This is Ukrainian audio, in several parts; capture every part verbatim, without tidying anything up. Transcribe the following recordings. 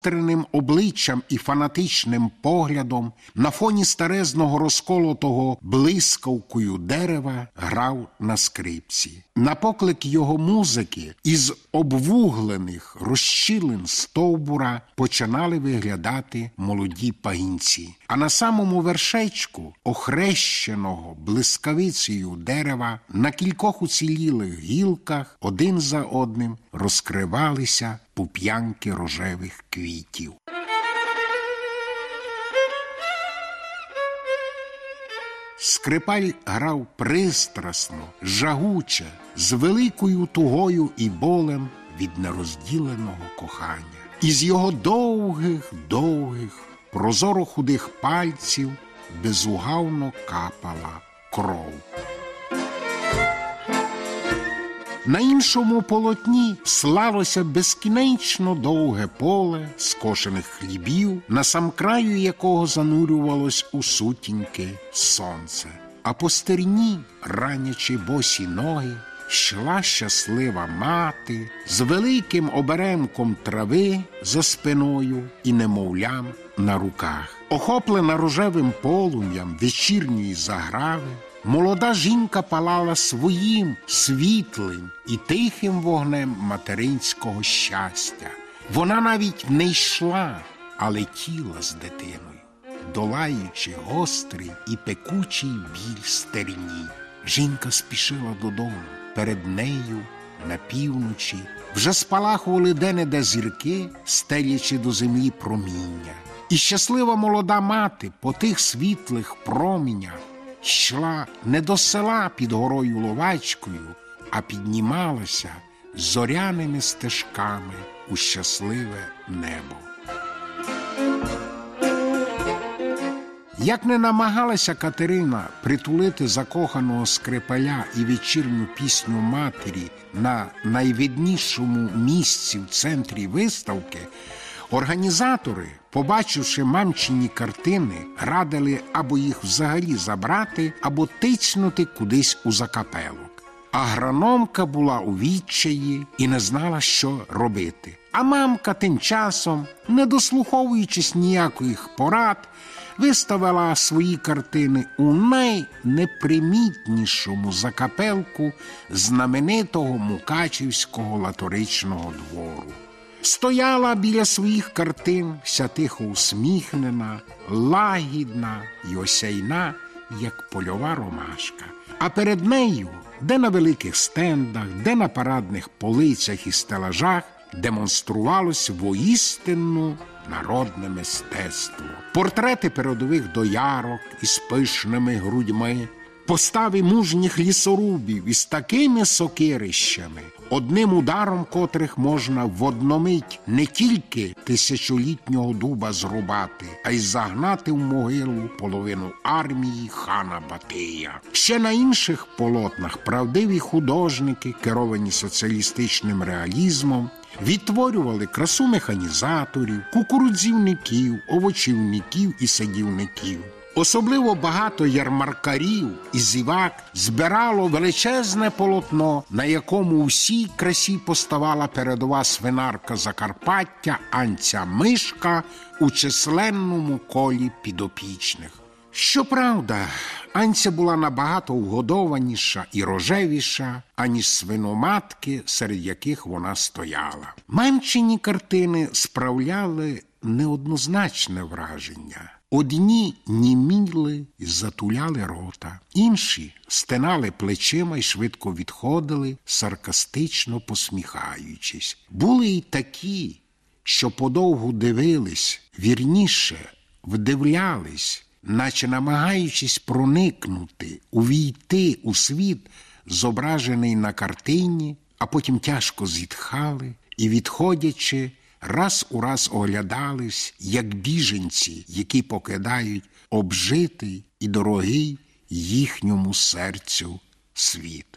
загостреним обличчям і фанатичним поглядом на фоні старезного розколотого блискавкою дерева грав на скрипці. На поклик його музики із обвуглених розщілин стовбура починали виглядати молоді пагінці. А на самому вершечку охрещеного блискавицею дерева на кількох уцілілих гілках один за одним розкривалися пуп'янки рожевих квітів. Скрипаль грав пристрасно, жагуче, з великою тугою і болем від нерозділеного кохання. Із його довгих-довгих, прозоро-худих пальців безугавно капала кров. На іншому полотні слалося безкінечно довге поле скошених хлібів, на сам краю якого занурювалось у сутінки сонце. А по стерні, ранячи босі ноги, йшла щаслива мати з великим оберемком трави за спиною і немовлям на руках. Охоплена рожевим полум'ям вечірньої заграви, молода жінка палала своїм світлим і тихим вогнем материнського щастя. Вона навіть не йшла, а летіла з дитиною, долаючи гострий і пекучий біль стерні. Жінка спішила додому. Перед нею на півночі вже спалахували де-не-де зірки, стелячи до землі проміння. І щаслива молода мати по тих світлих промінях йшла не до села під горою Ловачкою, а піднімалася зоряними стежками у щасливе небо. Як не намагалася Катерина притулити закоханого Скрипаля і вечірню пісню матері на найвиднішому місці в центрі виставки, організатори, побачивши мамчині картини, радили або їх взагалі забрати, або тицнути кудись у закапелок. Агрономка була у відчаї і не знала, що робити. А мамка тим часом, не дослуховуючись ніяких порад, виставила свої картини у найнепримітнішому закапелку знаменитого Мукачівського латоричного двору. Стояла біля своїх картин вся тихо усміхнена, лагідна й осяйна, як польова ромашка. А перед нею, де на великих стендах, де на парадних полицях і стелажах, демонструвалось воістину народне мистецтво. Портрети передових доярок із пишними грудьми, постави мужніх лісорубів із такими сокирищами, одним ударом котрих можна в одномить не тільки тисячолітнього дуба зрубати, а й загнати в могилу половину армії хана Батия. Ще на інших полотнах правдиві художники, керовані соціалістичним реалізмом, відтворювали красу механізаторів, кукурудзівників, овочівників і садівників. Особливо багато ярмаркарів і зівак збирало величезне полотно, на якому у всій красі поставала передова свинарка Закарпаття Анця Мишка у численному колі підопічних. Щоправда, Анця була набагато вгодованіша і рожевіша, аніж свиноматки, серед яких вона стояла. Мамчині картини справляли неоднозначне враження. Одні німіли і затуляли рота, інші стинали плечима і швидко відходили, саркастично посміхаючись. Були й такі, що подовгу дивились, вірніше, вдивлялись, наче намагаючись проникнути, увійти у світ, зображений на картині, а потім тяжко зітхали і, відходячи, раз у раз оглядались, як біженці, які покидають обжитий і дорогий їхньому серцю світ.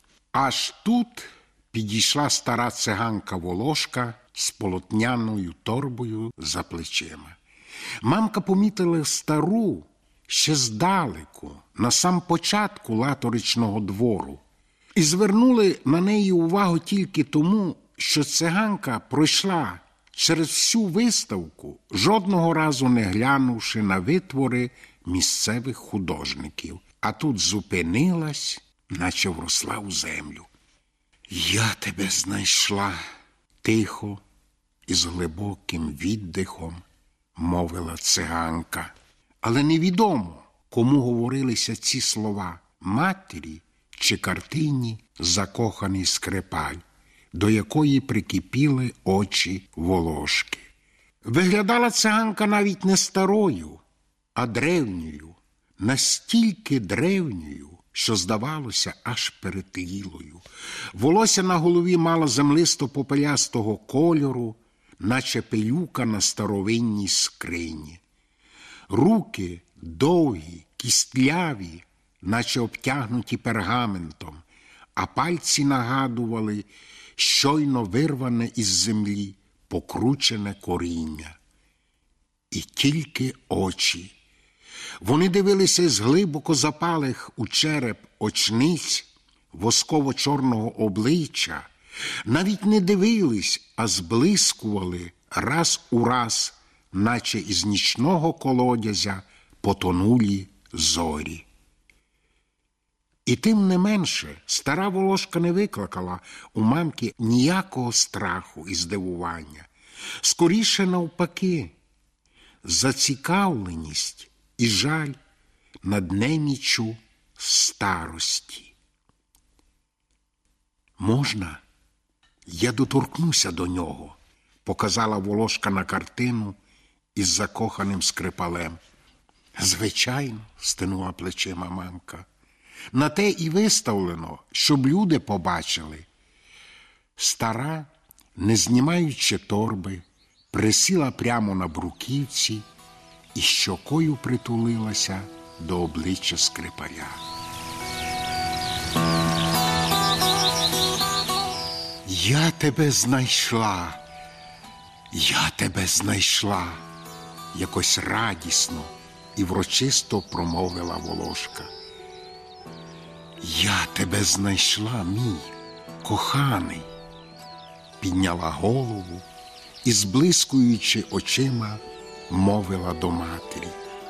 Аж тут підійшла стара циганка Волошка з полотняною торбою за плечима. Мамка помітила стару ще здалеку, на сам початку латоричного двору, і звернули на неї увагу тільки тому, що циганка пройшла через всю виставку, жодного разу не глянувши на витвори місцевих художників, а тут зупинилась, наче вросла у землю. «Я тебе знайшла», – тихо і з глибоким віддихом мовила циганка. Але невідомо, кому говорилися ці слова – матері чи картині «Закоханий Скрипаль», до якої прикипіли очі Волошки. Виглядала циганка навіть не старою, а древньою, настільки древньою, що, здавалося, аж перетлілою. Волосся на голові мало землисто-попелястого кольору, наче пилюка на старовинній скрині. Руки довгі, кістляві, наче обтягнуті пергаментом, а пальці нагадували щойно вирване із землі покручене коріння. І тільки очі. Вони дивилися з глибоко запалих у череп очниць, восково-чорного обличчя, навіть не дивились, а зблискували раз у раз, наче із нічного колодязя потонулі зорі. І тим не менше стара Волошка не викликала у мамки ніякого страху і здивування. Скоріше навпаки, зацікавленість і жаль над неміччю старості. «Можна? Я доторкнуся до нього», – показала Волошка на картину із закоханим Скрипалем. «Звичайно», – стинула плечима мамка. «На те і виставлено, щоб люди побачили». Стара, не знімаючи торби, присіла прямо на бруківці і щокою притулилася до обличчя Скрипаля. «Я тебе знайшла, я тебе знайшла», – якось радісно і врочисто промовила Волошка. «Я тебе знайшла, мій коханий», – підняла голову і, зблискуючи очима, мовила до матері.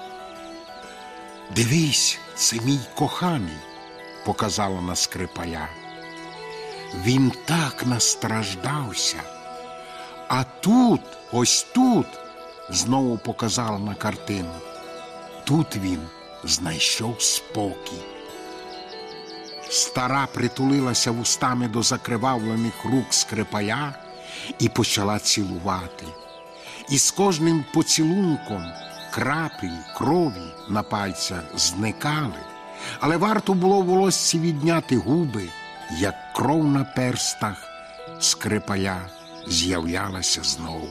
«Дивись, це мій коханий», – показала на Скрипаля. «Він так настраждався. А тут, ось тут», – знову показала на картину, «тут він знайшов спокій». Стара притулилася вустами до закривавлених рук Скрипаля і почала цілувати. І з кожним поцілунком краплі крові на пальцях зникали, але варто було волоссі відняти губи, як кров на перстах Скрипаля з'являлася знову.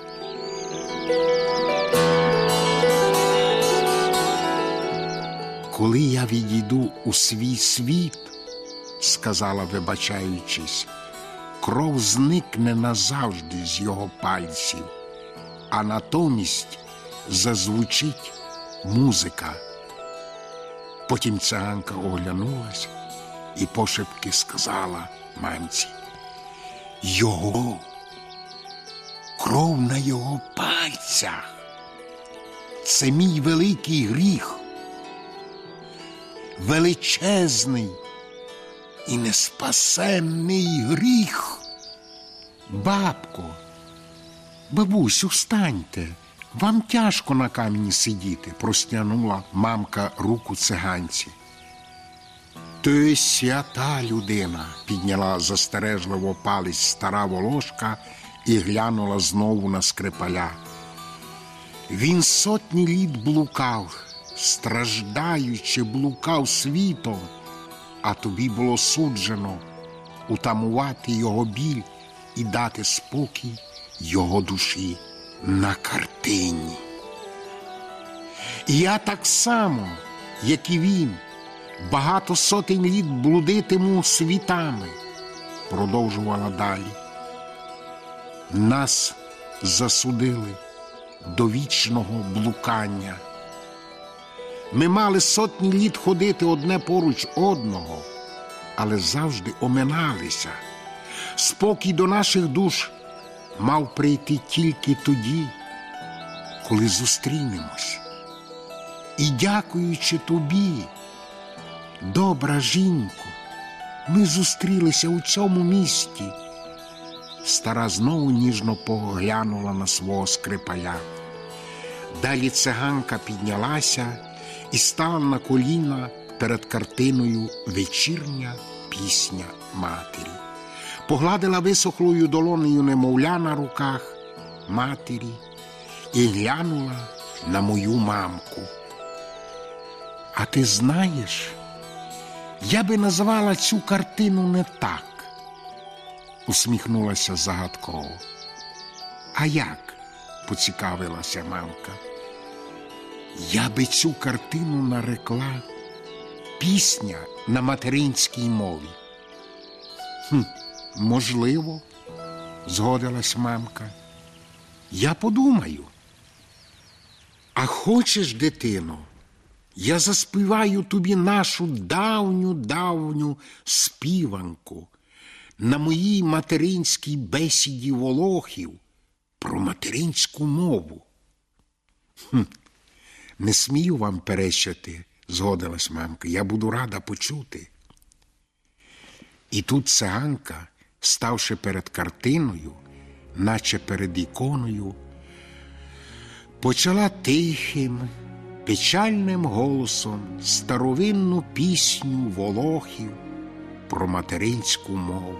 «Коли я відійду у свій світ, – сказала, вибачаючись, – кров зникне назавжди з його пальців, а натомість зазвучить музика». Потім циганка оглянулась і пошепки сказала мамці: «Його, кров на його пальцях – це мій великий гріх, величезний і неспасенний гріх». «Бабко, бабусю, встаньте, вам тяжко на камені сидіти», – простягнула мамка руку циганці. «Ти свята людина», – підняла застережливо палець стара Волошка і глянула знову на Скрипаля. «Він сотні літ блукав, страждаючи блукав світом, а тобі було суджено утамувати його біль і дати спокій його душі на картині. І я так само, як і він, багато сотень літ блудитиму світами», – продовжувала далі. «Нас засудили до вічного блукання. Ми мали сотні літ ходити одне поруч одного, але завжди оминалися. Спокій до наших душ мав прийти тільки тоді, коли зустрінемось. І дякуючи тобі, добра жінко, ми зустрілися у цьому місті. Стара знову ніжно поглянула на свого Скрипаля. Далі циганка піднялася і стала на коліна перед картиною «Вечірня пісня матері». Погладила висохлою долонею немовля на руках матері і глянула на мою мамку. А ти знаєш, я би назвала цю картину не так, усміхнулася загадково. А як? Поцікавилася мамка. Я би цю картину нарекла «Пісня на материнській мові». Хм, можливо, згодилась мамка. Я подумаю. А хочеш, дитино, я заспіваю тобі нашу давню-давню співанку на моїй материнській бесіді волохів про материнську мову. Хм, не смію вам перечити, згодилась мамка, я буду рада почути. І тут циганка, ставши перед картиною, наче перед іконою, почала тихим, печальним голосом старовинну пісню волохів про материнську мову.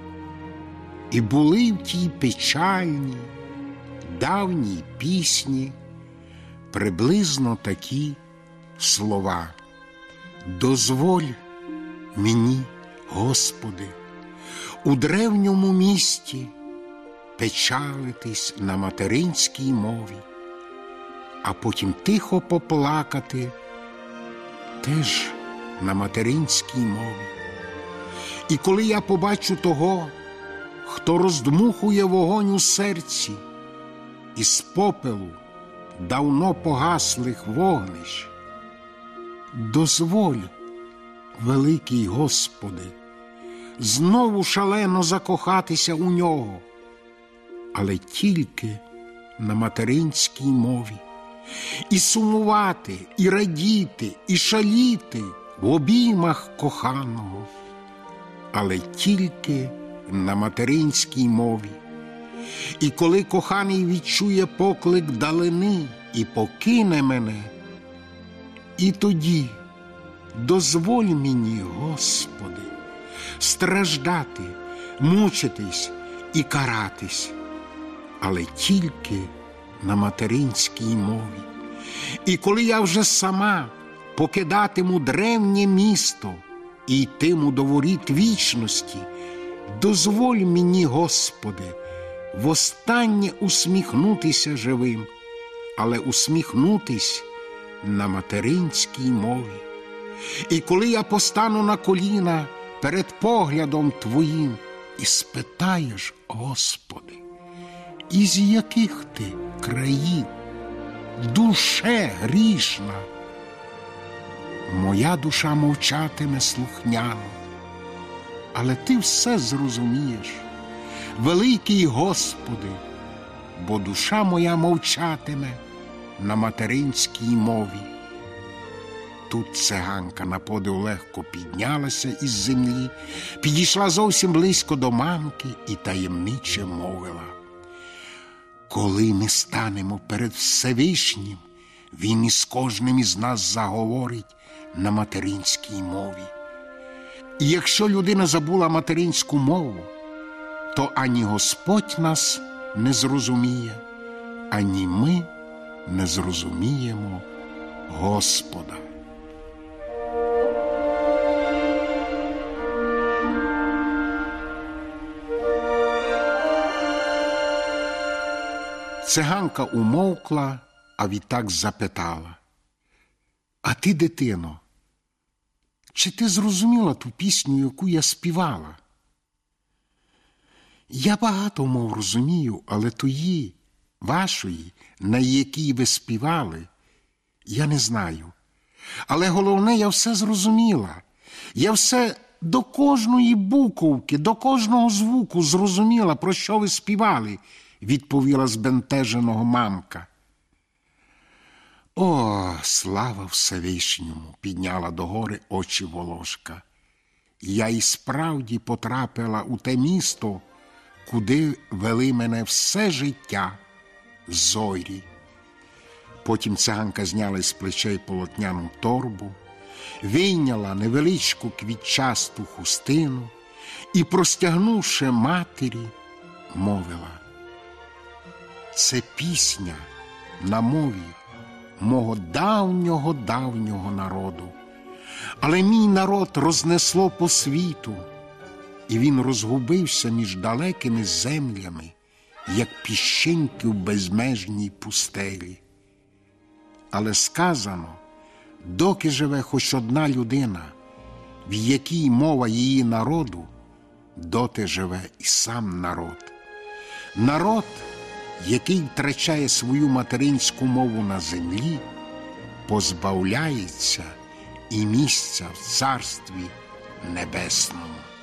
І були в тій печальній, давній пісні приблизно такі слова: «Дозволь мені, Господи, у древньому місті печалитись на материнській мові, а потім тихо поплакати теж на материнській мові. І коли я побачу того, хто роздмухує вогонь у серці із попелу давно погаслих вогнищ, дозволь, великий Господи, знову шалено закохатися у нього, але тільки на материнській мові, і сумувати, і радіти, і шаліти в обіймах коханого, але тільки на материнській мові. І коли коханий відчує поклик далини і покине мене, і тоді дозволь мені, Господи, страждати, мучитись і каратись, але тільки на материнській мові. І коли я вже сама покидатиму древнє місто і йтиму до воріт вічності, дозволь мені, Господи, востаннє усміхнутися живим, але усміхнутись на материнській мові. І коли я постану на коліна перед поглядом Твоїм і спитаєш, Господи, із яких ти країв, душе грішна, моя душа мовчатиме слухняно, але ти все зрозумієш, великий Господи, бо душа моя мовчатиме на материнській мові. Тут циганка на подив легко піднялася із землі, підійшла зовсім близько до мамки і таємниче мовила: коли ми станемо перед Всевишнім, він із кожним із нас заговорить на материнській мові. І якщо людина забула материнську мову, то ані Господь нас не зрозуміє, ані ми не зрозуміємо Господа. Циганка умовкла, а відтак запитала: а ти, дитино, чи ти зрозуміла ту пісню, яку я співала? Я багато мов розумію, але тої, вашої, на якій ви співали, я не знаю. Але головне, я все зрозуміла. Я все до кожної буковки, до кожного звуку зрозуміла, про що ви співали. відповіла збентеженого мамка. О, слава Всевишньому, підняла догори очі Волошка. Я і справді потрапила у те місто, куди вели мене все життя зорі. Потім циганка зняла з плечей полотняну торбу, вийняла невеличку квітчасту хустину і, простягнувши матері, мовила: це пісня на мові мого давнього-давнього народу. Але мій народ рознесло по світу, і він розгубився між далекими землями, як піщинки в безмежній пустелі. Але сказано, доки живе хоч одна людина, в якій мова її народу, доти живе і сам народ. Народ, який втрачає свою материнську мову на землі, позбавляється і місця в Царстві Небесному.